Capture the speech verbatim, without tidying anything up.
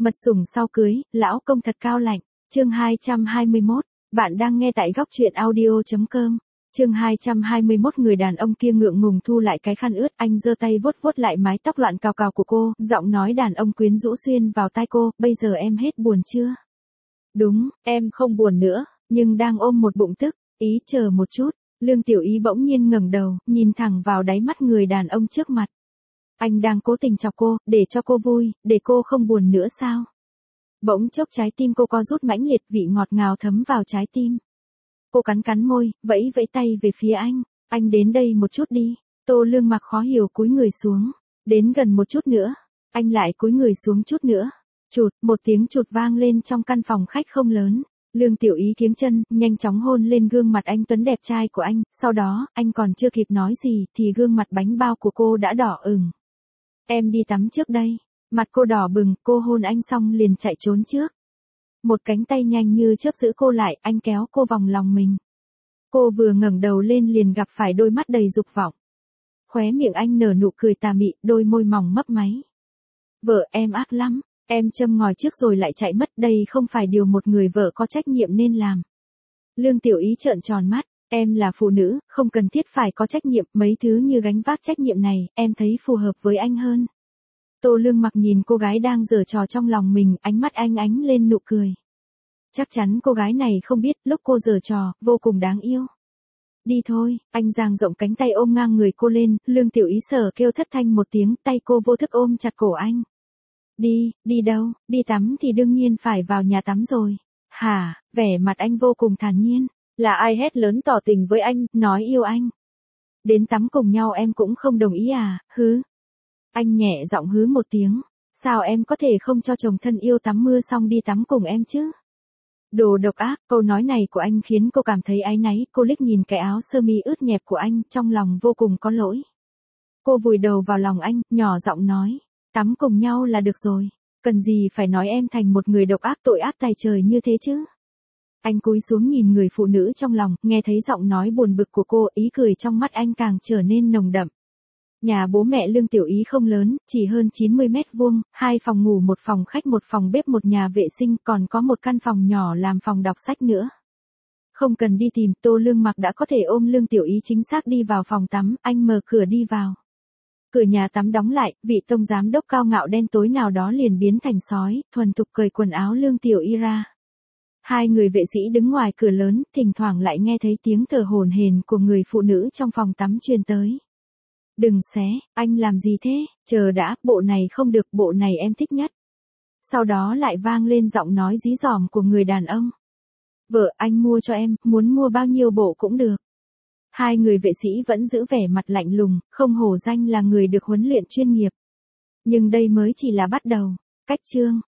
Mật sủng sau cưới, lão công thật cao lạnh. Chương hai trăm hai mươi mốt, bạn đang nghe tại góc truyện audio chấm com. Chương hai trăm hai mươi mốt, người đàn ông kia ngượng ngùng thu lại cái khăn ướt, anh giơ tay vuốt vuốt lại mái tóc loạn cào cào của cô, giọng nói đàn ông quyến rũ xuyên vào tai cô, bây giờ em hết buồn chưa? Đúng, em không buồn nữa, nhưng đang ôm một bụng tức, ý chờ một chút. Lương Tiểu Ý bỗng nhiên ngẩng đầu, nhìn thẳng vào đáy mắt người đàn ông trước mặt. Anh đang cố tình chọc cô, để cho cô vui, để cô không buồn nữa sao? Bỗng chốc trái tim cô co rút mãnh liệt, vị ngọt ngào thấm vào trái tim. Cô cắn cắn môi, vẫy vẫy tay về phía anh. Anh đến đây một chút đi. Tô Lương Mặc khó hiểu cúi người xuống. Đến gần một chút nữa. Anh lại cúi người xuống chút nữa. Chụt, một tiếng chụt vang lên trong căn phòng khách không lớn. Lương Tiểu Ý kiếng chân, nhanh chóng hôn lên gương mặt anh tuấn đẹp trai của anh. Sau đó, anh còn chưa kịp nói gì, thì gương mặt bánh bao của cô đã đỏ ửng. Em đi tắm trước đây. Mặt cô đỏ bừng, cô hôn anh xong liền chạy trốn trước. Một cánh tay nhanh như chớp giữ cô lại, anh kéo cô vòng lòng mình. Cô vừa ngẩng đầu lên liền gặp phải đôi mắt đầy dục vọng. Khóe miệng anh nở nụ cười tà mị, đôi môi mỏng mấp máy. Vợ em ác lắm, em châm ngòi trước rồi lại chạy mất, đây không phải điều một người vợ có trách nhiệm nên làm. Lương Tiểu Ý trợn tròn mắt, em là phụ nữ, không cần thiết phải có trách nhiệm, mấy thứ như gánh vác trách nhiệm này, em thấy phù hợp với anh hơn. Tô Lương Mặc nhìn cô gái đang giở trò trong lòng mình, ánh mắt anh ánh lên nụ cười. Chắc chắn cô gái này không biết, lúc cô giở trò, vô cùng đáng yêu. Đi thôi, anh dang rộng cánh tay ôm ngang người cô lên, Lương Tiểu Ý sở kêu thất thanh một tiếng, tay cô vô thức ôm chặt cổ anh. Đi, đi đâu, đi tắm thì đương nhiên phải vào nhà tắm rồi. Hả, vẻ mặt anh vô cùng thản nhiên, là ai hét lớn tỏ tình với anh, nói yêu anh. Đến tắm cùng nhau em cũng không đồng ý à, hứ. Anh nhẹ giọng hứ một tiếng, sao em có thể không cho chồng thân yêu tắm mưa xong đi tắm cùng em chứ? Đồ độc ác, câu nói này của anh khiến cô cảm thấy áy náy, cô liếc nhìn cái áo sơ mi ướt nhẹp của anh, trong lòng vô cùng có lỗi. Cô vùi đầu vào lòng anh, nhỏ giọng nói, tắm cùng nhau là được rồi, cần gì phải nói em thành một người độc ác tội ác tày trời như thế chứ? Anh cúi xuống nhìn người phụ nữ trong lòng, nghe thấy giọng nói buồn bực của cô, ý cười trong mắt anh càng trở nên nồng đậm. Nhà bố mẹ Lương Tiểu Ý không lớn, chỉ hơn chín mươi mét vuông, hai phòng ngủ, một phòng khách, một phòng bếp, một nhà vệ sinh, còn có một căn phòng nhỏ làm phòng đọc sách nữa. Không cần đi tìm, Tô Lương Mặc đã có thể ôm Lương Tiểu Ý chính xác đi vào phòng tắm, anh mở cửa đi vào. Cửa nhà tắm đóng lại, vị tổng giám đốc cao ngạo đen tối nào đó liền biến thành sói, thuần thục cởi quần áo Lương Tiểu Ý ra. Hai người vệ sĩ đứng ngoài cửa lớn, thỉnh thoảng lại nghe thấy tiếng thở hổn hển của người phụ nữ trong phòng tắm truyền tới. Đừng xé, anh làm gì thế, chờ đã, bộ này không được, bộ này em thích nhất. Sau đó lại vang lên giọng nói dí dỏm của người đàn ông. Vợ, anh mua cho em, muốn mua bao nhiêu bộ cũng được. Hai người vệ sĩ vẫn giữ vẻ mặt lạnh lùng, không hổ danh là người được huấn luyện chuyên nghiệp. Nhưng đây mới chỉ là bắt đầu. Cách chương,